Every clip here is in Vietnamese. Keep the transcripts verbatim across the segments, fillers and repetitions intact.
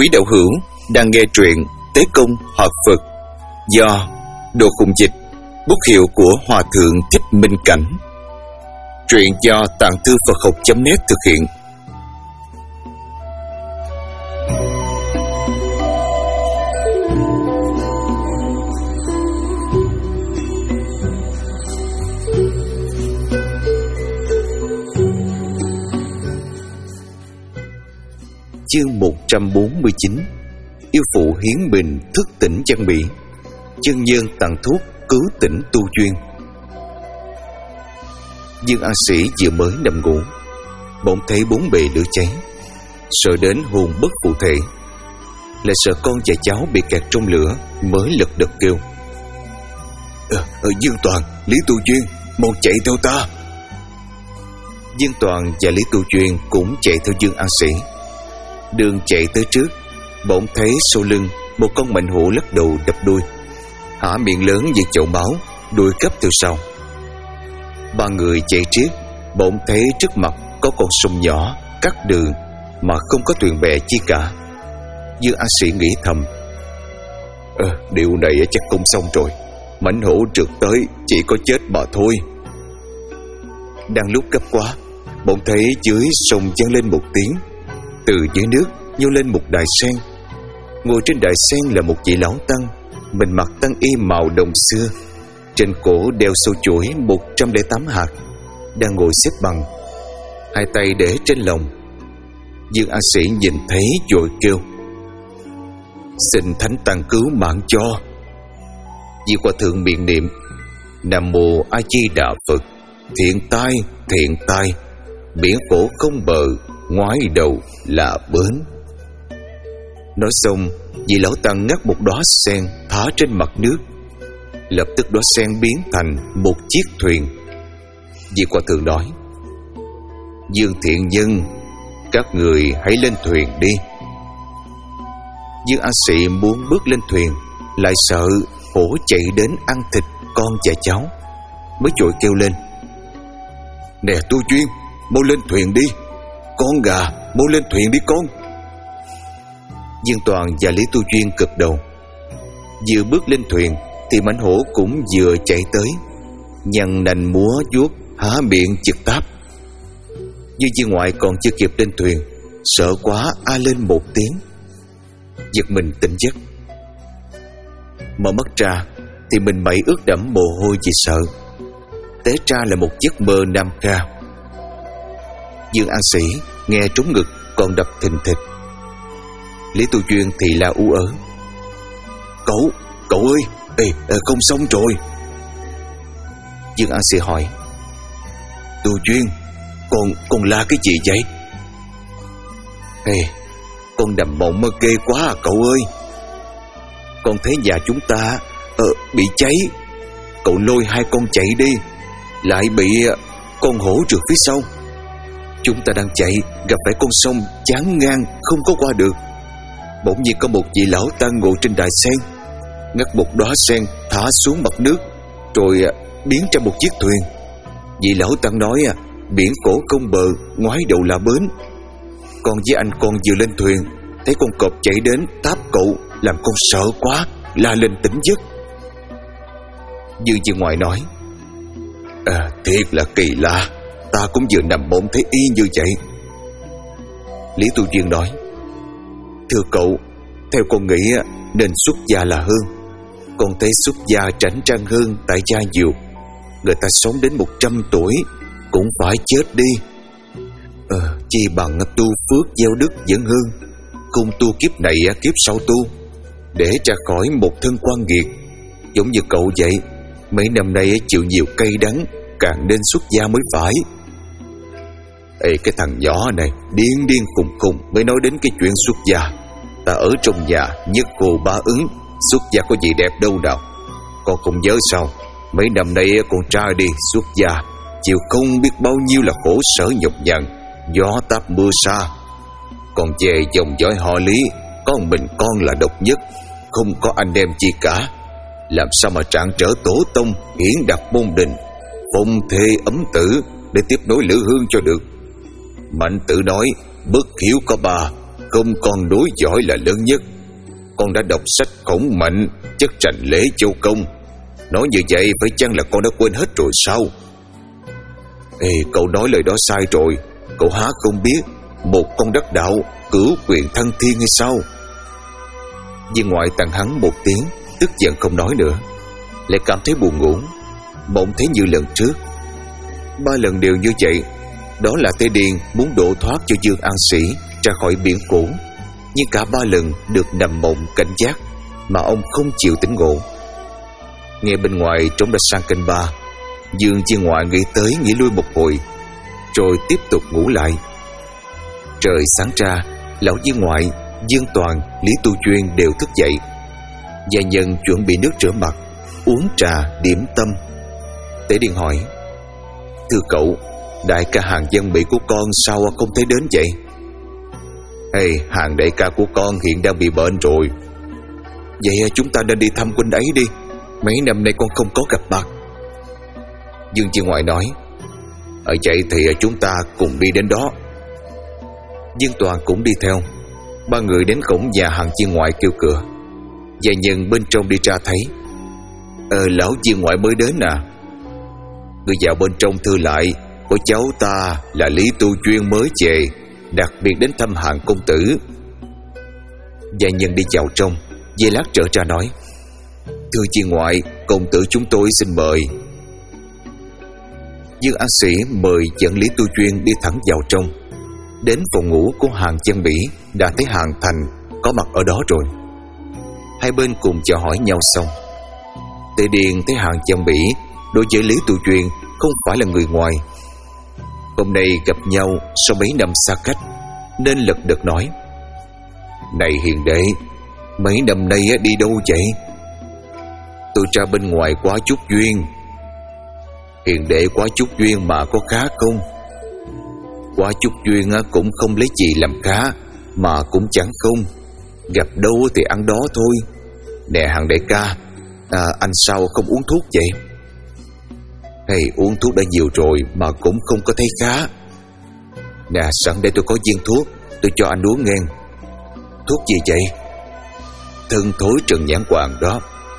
Quý đạo hữu đang nghe truyện Tế Công Hợp Phật do Đồ Khùng Dịch, bút hiệu của Hòa Thượng Thích Minh Cảnh. Truyện do Tạng Thư Phật Học chấm net thực hiện. Chương một trăm bốn mươi chín. Yêu phụ hiến bình thức tỉnh chân bị, chân nhân tặng thuốc cứu tỉnh tu duyên. Dương An Sĩ vừa mới nằm ngủ, bỗng thấy bốn bề lửa cháy, sợ đến hồn bất phụ thể, lại sợ con và cháu bị kẹt trong lửa, mới lật đật kêu: ờ, ờ, Dương Toàn, Lý Tu Duyên, mau chạy theo ta. Dương Toàn và Lý Tu Duyên cũng chạy theo Dương An Sĩ. Đường chạy tới trước, bỗng thấy sau lưng một con mạnh hổ lắc đầu đập đuôi, há miệng lớn như chậu máu, đuôi gấp theo sau. Ba người chạy trước, bỗng thấy trước mặt có con sông nhỏ cắt đường mà không có thuyền bè chi cả. Dương An Sĩ nghĩ thầm: ờ, điều này chắc không xong rồi, mãnh hổ trượt tới chỉ có chết mà thôi. Đang lúc gấp quá, bỗng thấy dưới sông vang lên một tiếng. Từ dưới nước nhô lên một đài sen. Ngồi trên đài sen là một vị lão tăng, mình mặc tăng y màu đồng xưa, trên cổ đeo sâu chuỗi một trăm lẻ tám hạt, đang ngồi xếp bằng, hai tay để trên lòng. Dương An Sĩ nhìn thấy vội kêu: xin thánh tăng cứu mạng cho. Vị hòa thượng miệng niệm: Nam mô A Di Đà Phật, thiện tai thiện tai, biển khổ không bờ, ngoái đầu là bến. Nói xong, vị lão tăng ngắt một đóa sen thả trên mặt nước. Lập tức đóa sen biến thành một chiếc thuyền. Vị hòa thượng nói: Dương thiện nhân, các người hãy lên thuyền đi. Dương An Sĩ muốn bước lên thuyền, lại sợ hổ chạy đến ăn thịt con và cháu, mới vội kêu lên: nè Tu Duyên, mau lên thuyền đi. Con gà, mau lên thuyền đi con. Dương Toàn và Lý Tu Duyên gật đầu. Vừa bước lên thuyền thì mãnh hổ cũng vừa chạy tới, nhăn nành múa vuốt, há miệng chực táp. Dương Viên Ngoại còn chưa kịp lên thuyền, sợ quá a lên một tiếng, giật mình tỉnh giấc. Mở mắt ra thì mình mẩy ướt đẫm mồ hôi vì sợ. Té ra là một giấc mơ nam ca. Dương An Sĩ nghe trúng ngực còn đập thình thịch. Lý Tu Duyên thì la ú ớ: Cậu, cậu ơi, ê, không xong rồi. Dương An Sĩ hỏi: Tu Duyên, con, con la cái gì vậy? Ê, con nằm mộng mơ ghê quá à cậu ơi. Con thấy nhà chúng ta ờ, bị cháy. Cậu lôi hai con chạy đi, lại bị con hổ trượt phía sau. Chúng ta đang chạy, gặp phải con sông chán ngang không có qua được. Bỗng nhiên có một vị lão tăng ngồi trên đài sen, ngắt một đóa sen thả xuống mặt nước, rồi biến ra một chiếc thuyền. Vị lão tăng nói: biển khổ không bờ, ngoái đầu là bến. Con với anh con vừa lên thuyền, thấy con cọp chạy đến táp cậu, làm con sợ quá, la lên tỉnh giấc. Dương Viên Ngoại nói: à, thiệt là kỳ lạ, ta cũng vừa nằm mộng thấy y như vậy. Lý Tu Duyên nói: thưa cậu, theo con nghĩ nên xuất gia là hơn. Con thấy xuất gia tránh trang hơn tại gia nhiều. Người ta sống đến một trăm tuổi cũng phải chết đi. Ờ, chi bằng tu phước gieo đức vẫn hơn. Không tu kiếp này kiếp sau tu, để ra khỏi một thân quan nghiệt. Giống như cậu vậy, mấy năm nay chịu nhiều cay đắng, càng nên xuất gia mới phải. Ê, cái thằng nhỏ này điên điên khùng khùng mới nói đến cái chuyện xuất gia. Ta ở trong nhà nhất hồ ba ứng, xuất gia có gì đẹp đâu nào. Con không nhớ sao, mấy năm nay con trai đi xuất gia, chịu không biết bao nhiêu là khổ sở nhọc nhằn, gió táp mưa xa. Còn về dòng dõi họ Lý, con mình con là độc nhất, không có anh em chi cả. Làm sao mà trạng trở tổ tông, hiển đặt môn đình, phong thê ấm tử để tiếp nối lữ hương cho được. Mạnh Tử nói: bất hiếu có ba, Không con đối giỏi là lớn nhất. Con đã đọc sách khổng mạnh, chất trành lễ châu công. Nói như vậy phải chăng là con đã quên hết rồi sao? Ê, cậu nói lời đó sai rồi. Cậu há không biết một con đắc đạo cửu quyền thăng thiên hay sao? Viên ngoại tặng hắn một tiếng, tức giận không nói nữa. Lại cảm thấy buồn ngủ. Bỗng thấy như lần trước, ba lần đều như vậy. Đó là Tế Điền muốn độ thoát cho Dương An Sĩ ra khỏi biển cũ, nhưng cả ba lần được nằm mộng cảnh giác mà ông không chịu tỉnh ngộ. Nghe bên ngoài trống đã sang canh ba, Dương Viên ngoại nghĩ tới nghĩ lui một hồi, rồi tiếp tục ngủ lại. Trời sáng ra, lão Viên ngoại, Dương Toàn, Lý Tu Chuyên đều thức dậy. Gia nhân chuẩn bị nước rửa mặt, uống trà, điểm tâm. Tế Điền hỏi: Thưa cậu, đại ca Hàng Dân Bị của con sao không thấy đến vậy? Hey, Hàng đại ca của con hiện đang bị bệnh rồi. Vậy chúng ta nên đi thăm huynh ấy đi. Mấy năm nay con không có gặp mặt. Dương Viên ngoại nói: Ở vậy thì chúng ta cùng đi đến đó. Dương Toàn cũng đi theo. Ba người đến cổng nhà Hàng Viên ngoại kêu cửa. Gia nhân bên trong đi ra thấy: Ờ, lão Viên ngoại mới đến à? Người vào bên trong thưa lại, có cháu ta là Lý Tu Chuyên mới về, đặc biệt đến thăm Hàng công tử. Gia nhân đi vào trong, về lát trở ra nói: Thưa Viên ngoại, công tử chúng tôi xin mời. Dương An Sĩ mời dẫn Lý Tu Chuyên đi thẳng vào trong. Đến phòng ngủ của Hàng Chân Bỉ, đã thấy Hàng Thành có mặt ở đó rồi. Hai bên cùng chào hỏi nhau xong, Tế Điền thấy Hàng Chân Bỉ đối với Lý Tu Chuyên không phải là người ngoài. Hôm nay gặp nhau sau mấy năm xa cách, nên lật đật nói: Này hiền đệ, mấy năm nay đi đâu vậy? Tôi ra bên ngoài quá chút duyên. Hiền đệ quá chút duyên mà có khá không? Quá chút duyên cũng không lấy gì làm khá, mà cũng chẳng không. Gặp đâu thì ăn đó thôi. Nè Hàng đại ca, à, anh sao không uống thuốc vậy? Hay uống thuốc đã nhiều rồi mà cũng không có thấy khá. Nè, sẵn đây tôi có viên thuốc, tôi cho anh uống nghe. Thuốc gì vậy? Thân thối Trần Nhãn Hoàng đó.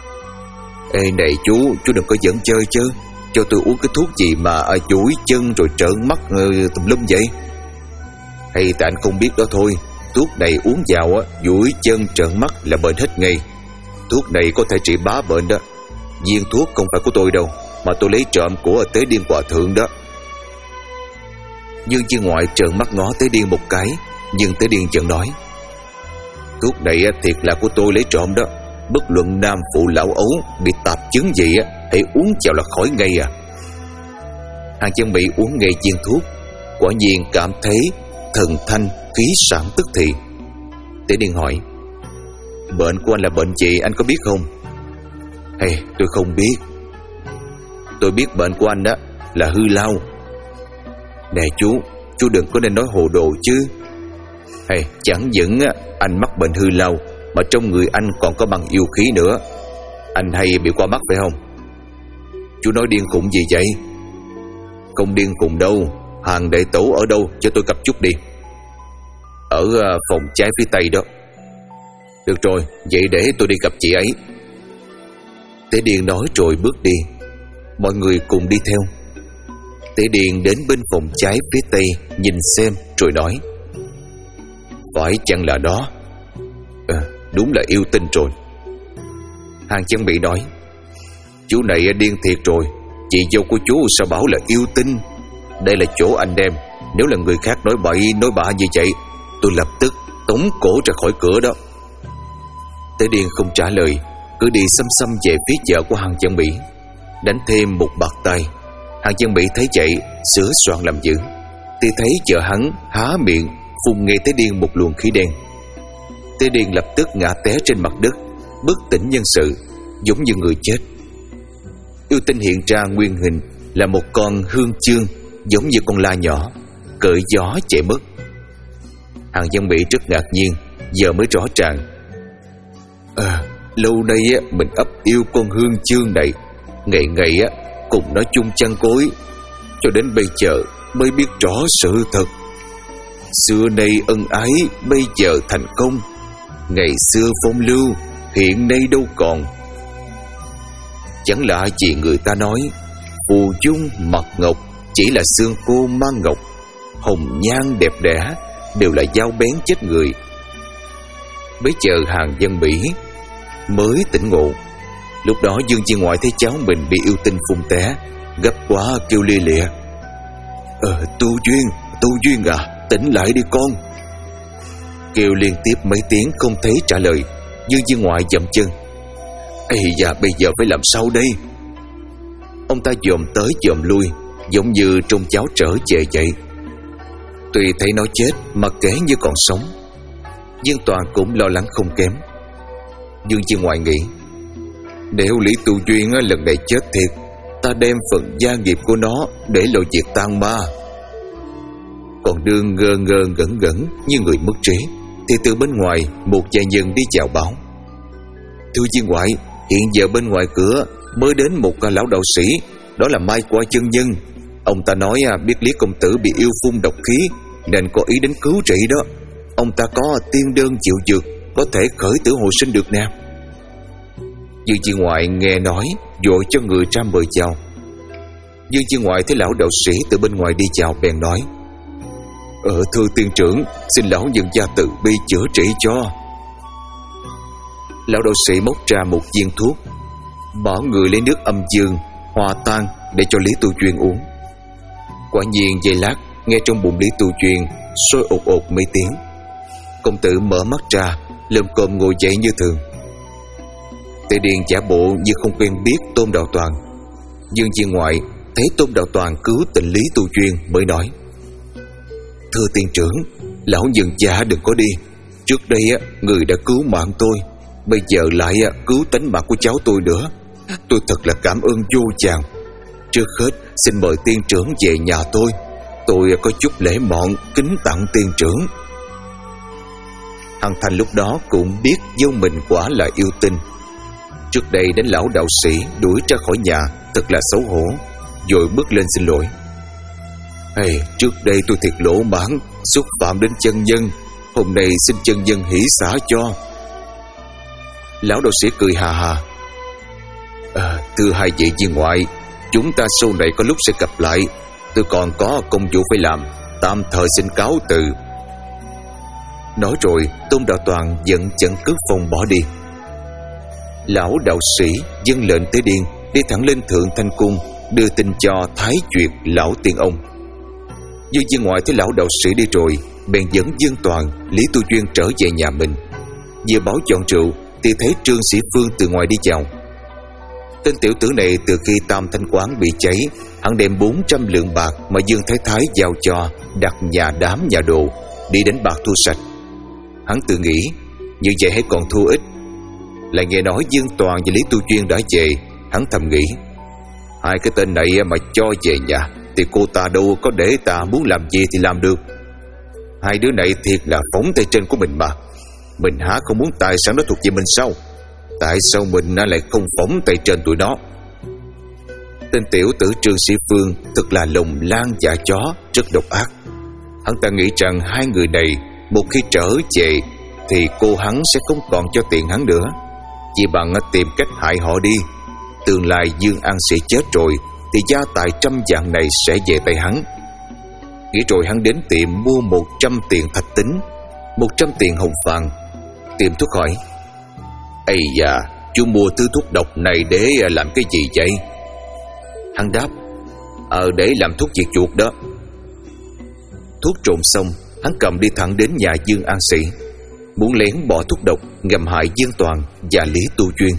Ê này chú, chú đừng có giỡn chơi chứ. Cho tôi uống cái thuốc gì mà à, duỗi chân rồi trợn mắt uh, tùm lum vậy? Hay tại anh không biết đó thôi. Thuốc này uống vào á, duỗi chân trợn mắt là bệnh hết ngay. Thuốc này có thể trị bá bệnh đó. Viên thuốc không phải của tôi đâu, mà tôi lấy trộm của Tế Điên Hòa Thượng đó. Dương Viên ngoại trợn mắt ngó Tế Điên một cái, nhưng Tế Điên vẫn nói: Thuốc này thiệt là của tôi lấy trộm đó. Bất luận nam phụ lão ấu bị tạp chứng gì á, hãy uống vào là khỏi ngay à. Hàng Chân Bị uống ngay viên thuốc, quả nhiên cảm thấy thần thanh khí sản tức thì. Tế Điên hỏi: Bệnh của anh là bệnh gì anh có biết không? Hey, tôi không biết. Tôi biết bệnh của anh đó là hư lao. Nè chú, chú đừng có nên nói hồ đồ chứ. Hey, chẳng những anh mắc bệnh hư lao, mà trong người anh còn có băng yêu khí nữa. Anh hay bị qua mắt phải không? Chú nói điên khùng gì vậy? Không điên khùng đâu. Hàng đệ tổ ở đâu cho tôi gặp chút đi. Ở phòng trái phía tây đó. Được rồi, vậy để tôi đi gặp chị ấy. Tế Điền nói rồi bước đi. Mọi người cùng đi theo. Tế Điền đến bên phòng trái phía tây nhìn xem rồi nói: Phải chăng là đó? À, đúng là yêu tinh rồi. Hàng Chân Bị nói: Chú này điên thiệt rồi. Chị dâu của chú sao bảo là yêu tinh? Đây là chỗ anh em. Nếu là người khác nói bậy nói bạ như vậy, tôi lập tức tống cổ ra khỏi cửa đó. Tế Điền không trả lời, cứ đi xăm xăm về phía vợ của Hàng Chân Bị, đánh thêm một bạt tay. Hàng Chân Bị thấy vậy sửa soạn làm dữ, thì thấy vợ hắn há miệng phun nghe Tế Điền một luồng khí đen. Tế Điền lập tức ngã té trên mặt đất, bất tỉnh nhân sự, giống như người chết. Yêu tinh hiện ra nguyên hình là một con hương chương, giống như con la nhỏ, cởi gió chạy mất. Hàng Chân Bị rất ngạc nhiên, giờ mới rõ ràng. À, lâu nay á, mình ấp yêu con hương chương này, ngày ngày á cùng nó chung chăn gối, cho đến bây giờ mới biết rõ sự thật. Xưa nay ân ái bây giờ thành công, ngày xưa phong lưu hiện nay đâu còn. Chẳng lạ gì người ta nói phù dung mặt ngọc chỉ là xương khô mang ngọc, hồng nhan đẹp đẽ đều là dao bén chết người. Bấy giờ hàng dân Mỹ mới tỉnh ngộ. Lúc đó Dương Viên Ngoại thấy cháu mình bị yêu tinh phun té, gấp quá kêu lia lịa: Ờ Tu Duyên, Tu Duyên à, tỉnh lại đi con. Kêu liên tiếp mấy tiếng không thấy trả lời. Dương Viên Ngoại dậm chân: Ây da, bây giờ phải làm sao đây? Ông ta dòm tới dòm lui, giống như trông cháu trở về vậy. Tuy thấy nó chết mà kể như còn sống. Dương Toàn cũng lo lắng không kém. Dương Viên Ngoại nghĩ: Nếu Lý Tu Duyên lần này chết thiệt, ta đem phần gia nghiệp của nó để lo việc tang ma. Còn đương ngơ ngơ ngẩn ngẩn như người mất trí, thì từ bên ngoài một gia nhân đi chào báo: Thưa Viên Ngoại, hiện giờ bên ngoài cửa mới đến một lão đạo sĩ, đó là Mai Qua chân nhân. Ông ta nói biết Lý công tử bị yêu phun độc khí nên có ý đến cứu trị đó. Ông ta có tiên đơn chịu dược, có thể khởi tử hồi sinh được nè. Dương Viên Ngoại nghe nói vội cho người ra mời chào. Dương Viên Ngoại thấy lão đạo sĩ từ bên ngoài đi chào bèn nói: Ờ thưa tiên trưởng, xin lão nhân gia từ bi chữa trị cho. Lão đạo sĩ móc ra một viên thuốc, bỏ người lấy nước âm dương hòa tan để cho Lý Tu Duyên uống. Quả nhiên giây lát, nghe trong bụng Lý Tu Duyên sôi ột ột mấy tiếng. Công tử mở mắt ra, lồm cồm ngồi dậy như thường. Tề Điền giả bộ như không quen biết Tôn Đạo Toàn. Dương Viên Ngoại thấy Tôn Đạo Toàn cứu tình Lý Tu Duyên mới nói: Thưa tiên trưởng, lão nhân gia đừng có đi. Trước đây người đã cứu mạng tôi, bây giờ lại cứu tánh mạng của cháu tôi nữa. Tôi thật là cảm ơn vô chàng. Trước hết xin mời tiên trưởng về nhà tôi, tôi có chút lễ mọn kính tặng tiên trưởng. Hằng Thành lúc đó cũng biết dâu mình quả là yêu tinh. Trước đây đến lão đạo sĩ đuổi ra khỏi nhà, thật là xấu hổ, rồi bước lên xin lỗi: Hey, trước đây tôi thiệt lỗ mãn, xúc phạm đến chân nhân, hôm nay xin chân nhân hỷ xả cho. Lão đạo sĩ cười hà hà: à, Thưa hai vị Viên Ngoại, chúng ta sau này có lúc sẽ gặp lại. Tôi còn có công vụ phải làm, tạm thời xin cáo từ. Nói rồi Tôn Đạo Toàn dẫn trận cướp phòng bỏ đi. Lão đạo sĩ dâng lệnh Tế Điền đi thẳng lên Thượng Thanh Cung, đưa tin cho Thái Duyệt lão tiên ông. Dương Viên Ngoại thấy lão đạo sĩ đi rồi, bèn dẫn Dương Toàn, Lý Tu Duyên trở về nhà mình. Vừa bảo chọn rượu thì thấy Trương Sĩ Phương từ ngoài đi chào. Tên tiểu tử này từ khi Tam Thanh Quán bị cháy, hắn đem bốn trăm lượng bạc mà Dương Thái Thái giao cho đặt nhà đám nhà đồ, đi đánh bạc thu sạch. Hắn tự nghĩ như vậy hay còn thua ít. Lại nghe nói Dương Toàn và Lý Tu Duyên đã về, hắn thầm nghĩ: hai cái tên này mà cho về nhà thì cô ta đâu có để ta muốn làm gì thì làm được. Hai đứa này thiệt là phóng tay trên của mình mà. Mình há không muốn tài sản nó thuộc về mình sao? Tại sao mình lại không phóng tay trên tụi nó? Tên tiểu tử Trương Sĩ Phương thật là lồng lan dạ chó, rất độc ác. Hắn ta nghĩ rằng hai người này một khi trở về thì cô hắn sẽ không còn cho tiền hắn nữa, chỉ bằng tìm cách hại họ đi. Tương lai Dương An Sĩ chết rồi thì gia tài trăm vạn này sẽ về tay hắn. Nghĩ rồi hắn đến tiệm mua một trăm tiền thạch tính, một trăm tiền hồng phàn. Tiệm thuốc hỏi: Ây da, chú mua thứ thuốc độc này để làm cái gì vậy? Hắn đáp: Ờ để làm thuốc diệt chuột đó. Thuốc trộn xong, hắn cầm đi thẳng đến nhà Dương An Sĩ, muốn lén bỏ thuốc độc ngầm hại Dương Toàn và Lý Tu Duyên.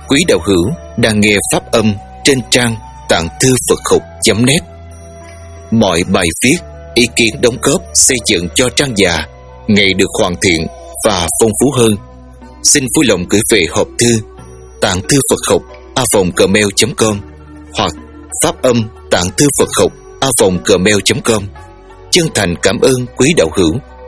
quý đạo hữu đang nghe pháp âm trên trang tạng thư Phật học chấm net. Mọi bài viết, ý kiến đóng góp xây dựng cho trang già ngày được hoàn thiện và phong phú hơn. Xin vui lòng gửi về hộp thư tạng thư Phật học a vòng gmail chấm com hoặc pháp âm tạng thư Phật học a vòng gmail chấm com. Chân thành cảm ơn quý đạo hữu